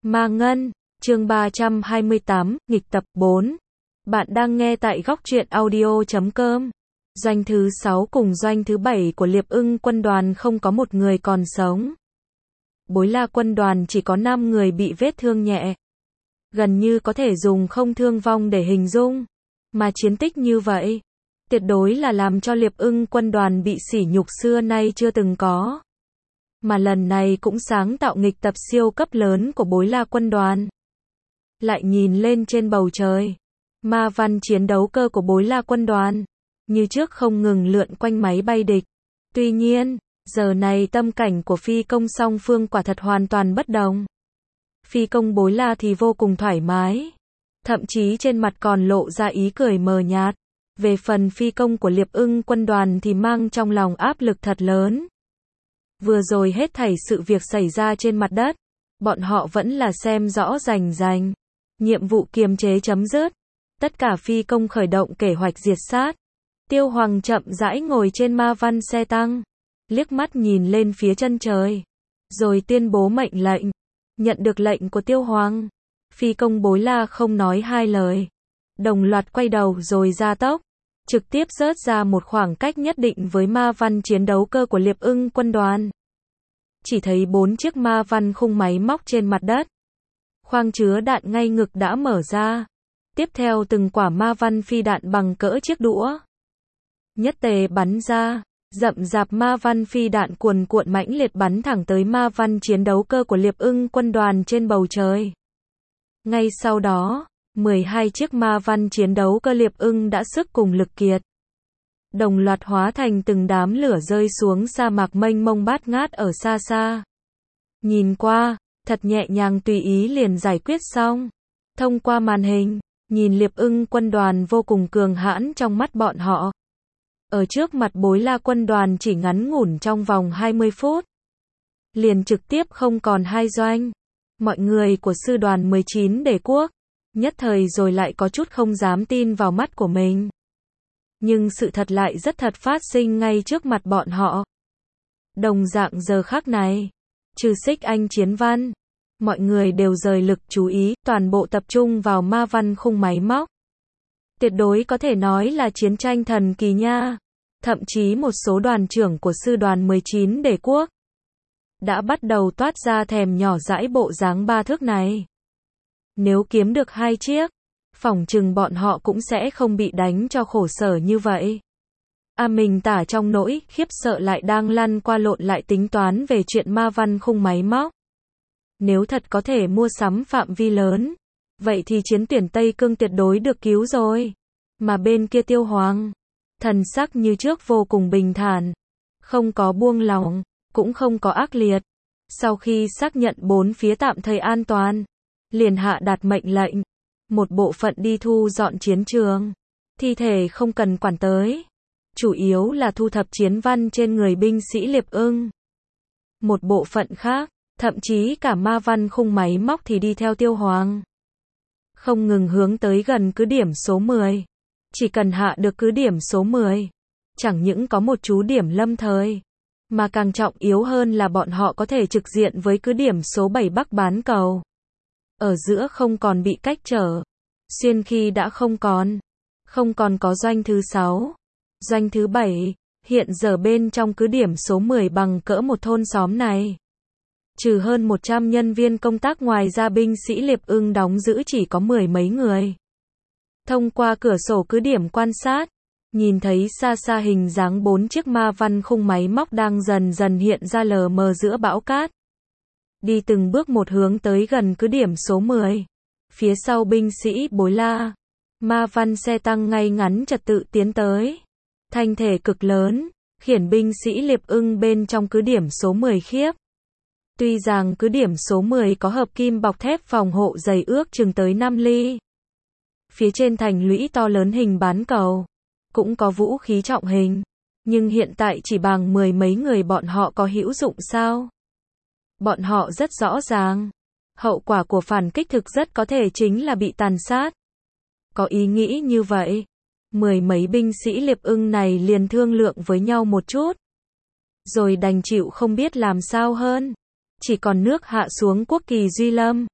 Ma Ngân, chương 328, nghịch tập 4. Bạn đang nghe tại góc truyện audio.com. Doanh thứ 6 cùng doanh thứ 7 của Liệp Ưng quân đoàn không có một người còn sống. Bối La quân đoàn chỉ có 5 người bị vết thương nhẹ. Gần như có thể dùng không thương vong để hình dung. Mà chiến tích như vậy, tuyệt đối là làm cho Liệp Ưng quân đoàn bị sỉ nhục xưa nay chưa từng có. Mà lần này cũng sáng tạo nghịch tập siêu cấp lớn của Bối La quân đoàn. Lại nhìn lên trên bầu trời, ma văn chiến đấu cơ của Bối La quân đoàn, như trước không ngừng lượn quanh máy bay địch. Tuy nhiên, giờ này tâm cảnh của phi công song phương quả thật hoàn toàn bất đồng. Phi công Bối La thì vô cùng thoải mái, thậm chí trên mặt còn lộ ra ý cười mờ nhạt. Về phần phi công của Liệp Ưng quân đoàn thì mang trong lòng áp lực thật lớn. Vừa rồi hết thảy sự việc xảy ra trên mặt đất, bọn họ vẫn là xem rõ rành rành. Nhiệm vụ kiềm chế chấm dứt. Tất cả phi công khởi động kế hoạch diệt sát. Tiêu Hoàng chậm rãi ngồi trên ma văn xe tăng, liếc mắt nhìn lên phía chân trời, rồi tuyên bố mệnh lệnh. Nhận được lệnh của Tiêu Hoàng, phi công Bối La không nói hai lời, đồng loạt quay đầu rồi ra tốc, trực tiếp rớt ra một khoảng cách nhất định với ma văn chiến đấu cơ của Liệp Ưng quân đoàn. Chỉ thấy 4 chiếc ma văn khung máy móc trên mặt đất. Khoang chứa đạn ngay ngực đã mở ra. Tiếp theo từng quả ma văn phi đạn bằng cỡ chiếc đũa. Nhất tề bắn ra, rậm rạp ma văn phi đạn cuồn cuộn mãnh liệt bắn thẳng tới ma văn chiến đấu cơ của Liệp Ưng quân đoàn trên bầu trời. Ngay sau đó, 12 chiếc ma văn chiến đấu cơ Liệp Ưng đã sức cùng lực kiệt. Đồng loạt hóa thành từng đám lửa rơi xuống sa mạc mênh mông bát ngát ở xa xa. Nhìn qua, thật nhẹ nhàng tùy ý liền giải quyết xong. Thông qua màn hình, nhìn Liệp Ưng quân đoàn vô cùng cường hãn trong mắt bọn họ. Ở trước mặt Bối La quân đoàn chỉ ngắn ngủn trong vòng 20 phút. Liền trực tiếp không còn hai doanh. Mọi người của sư đoàn 19 Đế quốc, nhất thời rồi lại có chút không dám tin vào mắt của mình. Nhưng sự thật lại rất thật phát sinh ngay trước mặt bọn họ. Đồng dạng giờ khắc này, trừ Xích Anh chiến văn, mọi người đều rời lực chú ý, toàn bộ tập trung vào ma văn khung máy móc. Tuyệt đối có thể nói là chiến tranh thần kỳ nha. Thậm chí một số đoàn trưởng của sư đoàn 19 Đế quốc đã bắt đầu toát ra thèm nhỏ dãi bộ dáng 3 thước này. Nếu kiếm được 2 chiếc, phỏng chừng bọn họ cũng sẽ không bị đánh cho khổ sở như vậy. Mình tả trong nỗi khiếp sợ lại đang lăn qua lộn lại tính toán về chuyện ma văn khung máy móc. Nếu thật có thể mua sắm phạm vi lớn, vậy thì chiến tuyển Tây Cương tuyệt đối được cứu rồi. Mà bên kia Tiêu Hoàng, thần sắc như trước vô cùng bình thản, không có buông lỏng, cũng không có ác liệt. Sau khi xác nhận 4 phía tạm thời an toàn, liền hạ đạt mệnh lệnh, một bộ phận đi thu dọn chiến trường, thi thể không cần quản tới, chủ yếu là thu thập chiến văn trên người binh sĩ Liệp Ưng. Một bộ phận khác, thậm chí cả ma văn khung máy móc thì đi theo Tiêu Hoàng, không ngừng hướng tới gần cứ điểm số 10. Chỉ cần hạ được cứ điểm số 10, chẳng những có một chú điểm lâm thời, mà càng trọng yếu hơn là bọn họ có thể trực diện với cứ điểm số 7 Bắc Bán Cầu. Ở giữa không còn bị cách trở. Xuyên khi đã không còn có doanh thứ 6, doanh thứ 7, hiện giờ bên trong cứ điểm số 10 bằng cỡ một thôn xóm này. Trừ hơn 100 nhân viên công tác ngoài ra binh sĩ Liệp Ưng đóng giữ chỉ có 10 mấy người. Thông qua cửa sổ cứ điểm quan sát, nhìn thấy xa xa hình dáng 4 chiếc ma văn khung máy móc đang dần dần hiện ra lờ mờ giữa bão cát. Đi từng bước một hướng tới gần cứ điểm số 10. Phía sau binh sĩ Bối La, ma văn xe tăng ngay ngắn trật tự tiến tới. Thanh thể cực lớn, khiển binh sĩ Liệp Ưng bên trong cứ điểm số 10 khiếp. Tuy rằng cứ điểm số 10 có hợp kim bọc thép phòng hộ dày ước chừng tới 5 ly. Phía trên thành lũy to lớn hình bán cầu, cũng có vũ khí trọng hình. Nhưng hiện tại chỉ bằng 10 mấy người bọn họ có hữu dụng sao? Bọn họ rất rõ ràng, hậu quả của phản kích thực rất có thể chính là bị tàn sát. Có ý nghĩ như vậy, 10 mấy binh sĩ Liệp Ưng này liền thương lượng với nhau một chút. Rồi đành chịu không biết làm sao hơn. Chỉ còn nước hạ xuống quốc kỳ Duy Lâm.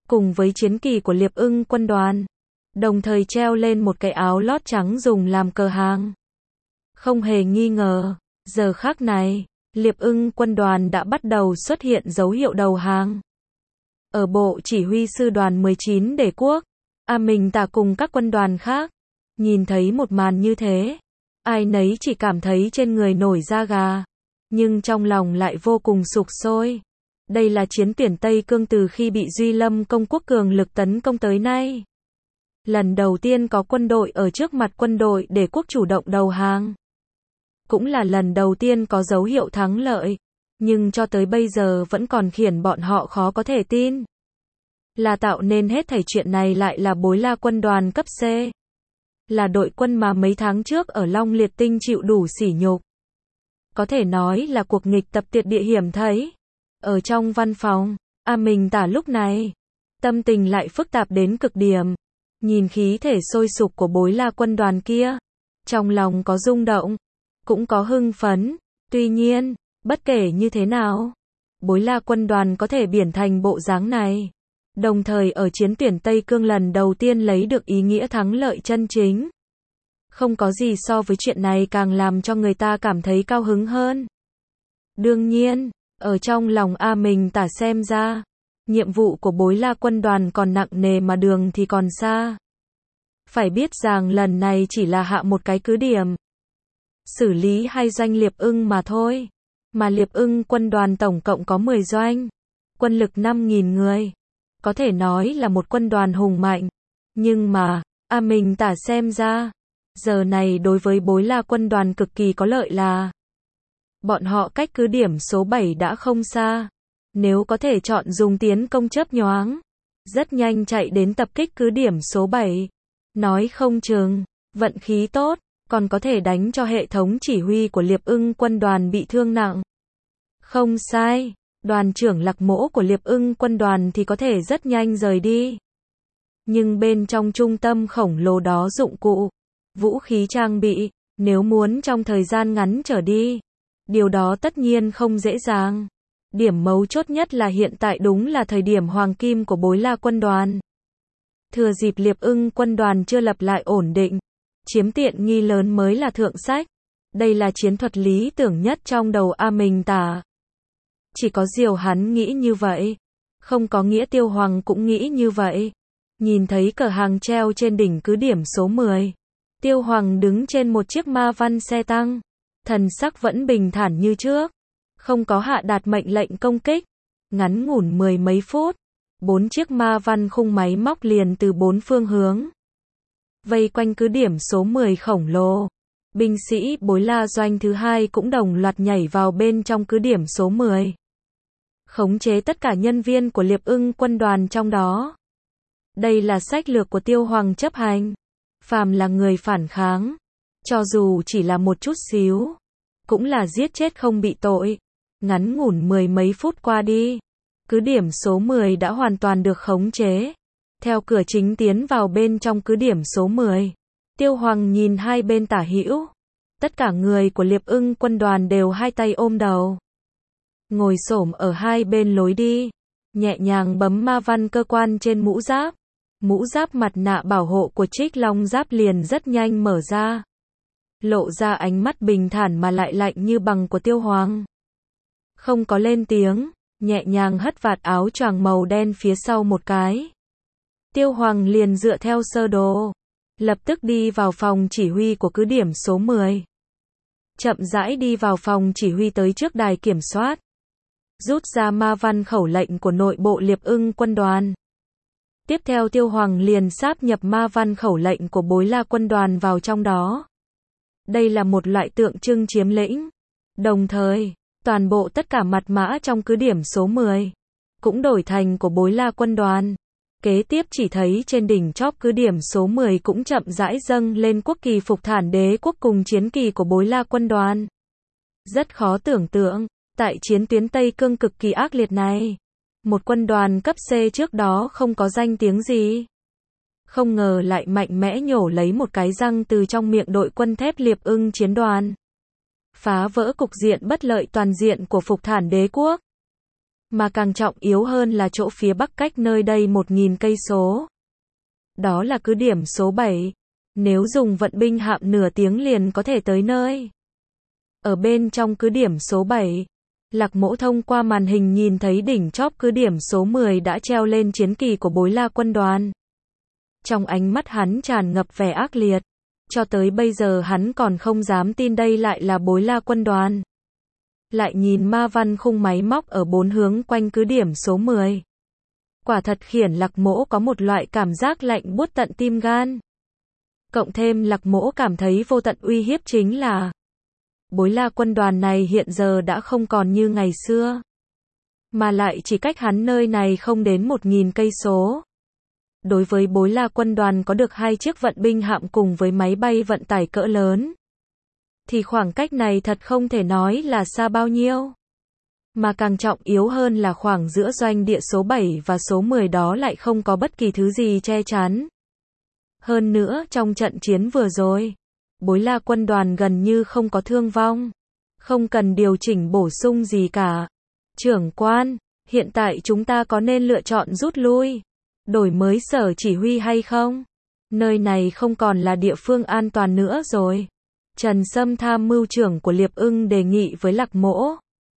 cùng với chiến kỳ của Liệp Ưng quân đoàn, đồng thời treo lên một cái áo lót trắng dùng làm cờ hàng. Không hề nghi ngờ, giờ khắc này, Liệp Ưng quân đoàn đã bắt đầu xuất hiện dấu hiệu đầu hàng. Ở bộ chỉ huy sư đoàn 19 Đế quốc, A Mình Tả cùng các quân đoàn khác, nhìn thấy một màn như thế, ai nấy chỉ cảm thấy trên người nổi da gà, nhưng trong lòng lại vô cùng sục sôi. Đây là chiến tuyển Tây Cương từ khi bị Duy Lâm công quốc cường lực tấn công tới nay. Lần đầu tiên có quân đội ở trước mặt quân đội Đế quốc chủ động đầu hàng. Cũng là lần đầu tiên có dấu hiệu thắng lợi, nhưng cho tới bây giờ vẫn còn khiến bọn họ khó có thể tin. Là tạo nên hết thảy chuyện này lại là Bối La quân đoàn cấp C. Là đội quân mà mấy tháng trước ở Long Liệt Tinh chịu đủ sỉ nhục. Có thể nói là cuộc nghịch tập tuyệt địa hiểm thấy. Ở trong văn phòng, A Mình Tả lúc này, tâm tình lại phức tạp đến cực điểm. Nhìn khí thể sôi sục của Bối La quân đoàn kia, trong lòng có rung động, cũng có hưng phấn. Tuy nhiên, bất kể như thế nào, Bối La quân đoàn có thể biển thành bộ dáng này, đồng thời ở chiến tuyển Tây Cương lần đầu tiên lấy được ý nghĩa thắng lợi chân chính. Không có gì so với chuyện này càng làm cho người ta cảm thấy cao hứng hơn. Đương nhiên, ở trong lòng A Mình Tả xem ra, nhiệm vụ của Bối La quân đoàn còn nặng nề mà đường thì còn xa. Phải biết rằng lần này chỉ là hạ một cái cứ điểm, xử lý 2 doanh Liệp Ưng mà thôi. Mà Liệp Ưng quân đoàn tổng cộng có 10 doanh, quân lực 5.000 người. Có thể nói là một quân đoàn hùng mạnh. Nhưng mà, A Mình Tả xem ra, giờ này đối với Bối La quân đoàn cực kỳ có lợi là bọn họ cách cứ điểm số 7 đã không xa. Nếu có thể chọn dùng tiến công chớp nhoáng, rất nhanh chạy đến tập kích cứ điểm số 7. Nói không chừng, vận khí tốt, còn có thể đánh cho hệ thống chỉ huy của Liệp Ưng quân đoàn bị thương nặng. Không sai, đoàn trưởng Lạc Mỗ của Liệp Ưng quân đoàn thì có thể rất nhanh rời đi. Nhưng bên trong trung tâm khổng lồ đó dụng cụ, vũ khí trang bị, nếu muốn trong thời gian ngắn trở đi, điều đó tất nhiên không dễ dàng. Điểm mấu chốt nhất là hiện tại đúng là thời điểm hoàng kim của Bối La quân đoàn. Thừa dịp Liệp Ưng quân đoàn chưa lập lại ổn định, chiếm tiện nghi lớn mới là thượng sách. Đây là chiến thuật lý tưởng nhất trong đầu A Mình Tả. Chỉ có điều hắn nghĩ như vậy, không có nghĩa Tiêu Hoàng cũng nghĩ như vậy. Nhìn thấy cờ hàng treo trên đỉnh cứ điểm số 10, Tiêu Hoàng đứng trên một chiếc ma văn xe tăng, thần sắc vẫn bình thản như trước, không có hạ đạt mệnh lệnh công kích. Ngắn ngủn 10 mấy phút, 4 chiếc ma văn khung máy móc liền từ 4 phương hướng vây quanh cứ điểm số 10 khổng lồ. Binh sĩ Bối La doanh thứ 2 cũng đồng loạt nhảy vào bên trong cứ điểm số 10, khống chế tất cả nhân viên của Liệp Ưng quân đoàn trong đó. Đây là sách lược của Tiêu Hoàng chấp hành. Phàm là người phản kháng, cho dù chỉ là một chút xíu, cũng là giết chết không bị tội. Ngắn ngủn 10 mấy phút qua đi, cứ điểm số 10 đã hoàn toàn được khống chế. Theo cửa chính tiến vào bên trong cứ điểm số 10, Tiêu Hoàng nhìn hai bên tả hữu. Tất cả người của Liệp Ưng quân đoàn đều hai tay ôm đầu, ngồi xổm ở hai bên lối đi, nhẹ nhàng bấm ma văn cơ quan trên mũ giáp. Mũ giáp mặt nạ bảo hộ của Trích Long giáp liền rất nhanh mở ra, lộ ra ánh mắt bình thản mà lại lạnh như bằng của Tiêu Hoàng. Không có lên tiếng, nhẹ nhàng hất vạt áo choàng màu đen phía sau một cái. Tiêu Hoàng liền dựa theo sơ đồ, lập tức đi vào phòng chỉ huy của cứ điểm số 10. Chậm rãi đi vào phòng chỉ huy tới trước đài kiểm soát, rút ra ma văn khẩu lệnh của nội bộ Liệp Ưng quân đoàn. Tiếp theo Tiêu Hoàng liền sáp nhập ma văn khẩu lệnh của Bối La quân đoàn vào trong đó. Đây là một loại tượng trưng chiếm lĩnh. Đồng thời, toàn bộ tất cả mật mã trong cứ điểm số 10 cũng đổi thành của Bối La quân đoàn. Kế tiếp chỉ thấy trên đỉnh chóp cứ điểm số 10 cũng chậm rãi dâng lên quốc kỳ Phục Thản Đế quốc cùng chiến kỳ của Bối La quân đoàn. Rất khó tưởng tượng, tại chiến tuyến Tây Cương cực kỳ ác liệt này, một quân đoàn cấp C trước đó không có danh tiếng gì, không ngờ lại mạnh mẽ nhổ lấy một cái răng từ trong miệng đội quân thép Liệp Ưng chiến đoàn, phá vỡ cục diện bất lợi toàn diện của Phục Thản Đế quốc. Mà càng trọng yếu hơn là chỗ phía bắc cách nơi đây 1.000 cây số. Đó là cứ điểm số 7. Nếu dùng vận binh hạm nửa tiếng liền có thể tới nơi. Ở bên trong cứ điểm số 7, Lạc Mỗ thông qua màn hình nhìn thấy đỉnh chóp cứ điểm số 10 đã treo lên chiến kỳ của Bối La quân đoàn. Trong ánh mắt hắn tràn ngập vẻ ác liệt. Cho tới bây giờ hắn còn không dám tin đây lại là Bối La quân đoàn. Lại nhìn ma văn khung máy móc ở bốn hướng quanh cứ điểm số 10. Quả thật khiến Lạc Mỗ có một loại cảm giác lạnh buốt tận tim gan. Cộng thêm Lạc Mỗ cảm thấy vô tận uy hiếp chính là Bối La quân đoàn này hiện giờ đã không còn như ngày xưa. Mà lại chỉ cách hắn nơi này không đến 1.000 cây số. Đối với Bối La quân đoàn có được 2 chiếc vận binh hạm cùng với máy bay vận tải cỡ lớn, thì khoảng cách này thật không thể nói là xa bao nhiêu. Mà càng trọng yếu hơn là khoảng giữa doanh địa số 7 và số 10 đó lại không có bất kỳ thứ gì che chắn. Hơn nữa trong trận chiến vừa rồi, Bối La quân đoàn gần như không có thương vong. Không cần điều chỉnh bổ sung gì cả. Trưởng quan, hiện tại chúng ta có nên lựa chọn rút lui, đổi mới sở chỉ huy hay không? Nơi này không còn là địa phương an toàn nữa rồi. Trần Sâm tham mưu trưởng của Liệp Ưng đề nghị với Lạc Mỗ.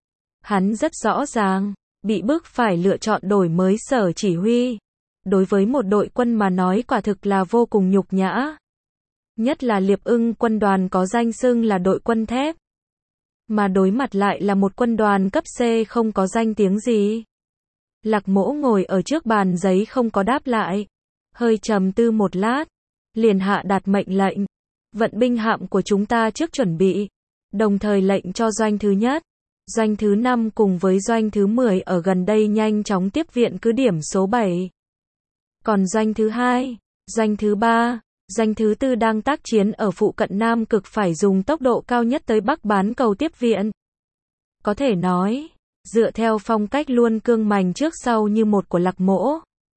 Hắn rất rõ ràng, bị bức phải lựa chọn đổi mới sở chỉ huy. Đối với một đội quân mà nói quả thực là vô cùng nhục nhã. Nhất là Liệp Ưng quân đoàn có danh xưng là đội quân thép. Mà đối mặt lại là một quân đoàn cấp C không có danh tiếng gì. Lạc Mỗ ngồi ở trước bàn giấy không có đáp lại. Hơi trầm tư một lát. Liền hạ đạt mệnh lệnh. Vận binh hạm của chúng ta trước chuẩn bị. Đồng thời lệnh cho doanh thứ nhất, doanh thứ 5 cùng với doanh thứ 10 ở gần đây nhanh chóng tiếp viện cứ điểm số 7. Còn doanh thứ 2, doanh thứ 3, doanh thứ 4 đang tác chiến ở phụ cận Nam Cực phải dùng tốc độ cao nhất tới Bắc bán cầu tiếp viện. Có thể nói, dựa theo phong cách luôn cương mành trước sau như một của Lạc Mỗ,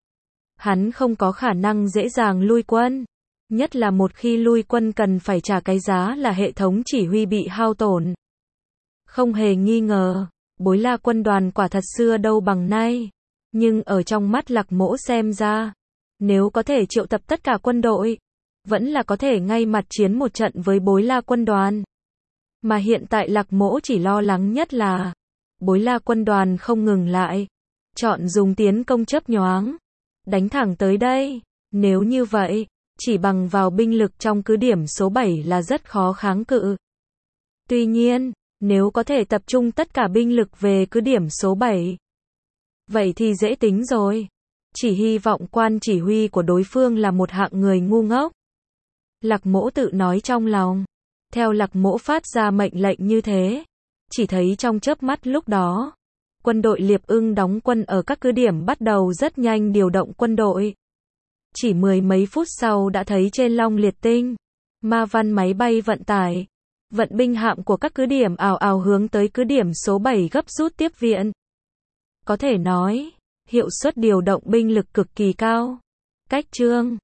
hắn không có khả năng dễ dàng lui quân. Nhất là một khi lui quân cần phải trả cái giá là hệ thống chỉ huy bị hao tổn. Không hề nghi ngờ, Bối La quân đoàn quả thật xưa đâu bằng nay. Nhưng ở trong mắt Lạc Mỗ xem ra, nếu có thể triệu tập tất cả quân đội, vẫn là có thể ngay mặt chiến một trận với Bối La quân đoàn. Mà hiện tại Lạc Mỗ chỉ lo lắng nhất là Bối La quân đoàn không ngừng lại, chọn dùng tiến công chớp nhoáng, đánh thẳng tới đây. Nếu như vậy, chỉ bằng vào binh lực trong cứ điểm số 7 là rất khó kháng cự. Tuy nhiên, nếu có thể tập trung tất cả binh lực về cứ điểm số 7, vậy thì dễ tính rồi. Chỉ hy vọng quan chỉ huy của đối phương là một hạng người ngu ngốc. Lạc Mỗ tự nói trong lòng. Theo Lạc Mỗ phát ra mệnh lệnh như thế, chỉ thấy trong chớp mắt lúc đó, quân đội Liệp Ưng đóng quân ở các cứ điểm bắt đầu rất nhanh điều động quân đội. Chỉ mười mấy phút sau đã thấy trên Long Liệt Tinh, ma văn máy bay vận tải, vận binh hạm của các cứ điểm ào ào hướng tới cứ điểm số 7 gấp rút tiếp viện. Có thể nói, hiệu suất điều động binh lực cực kỳ cao. Cách chương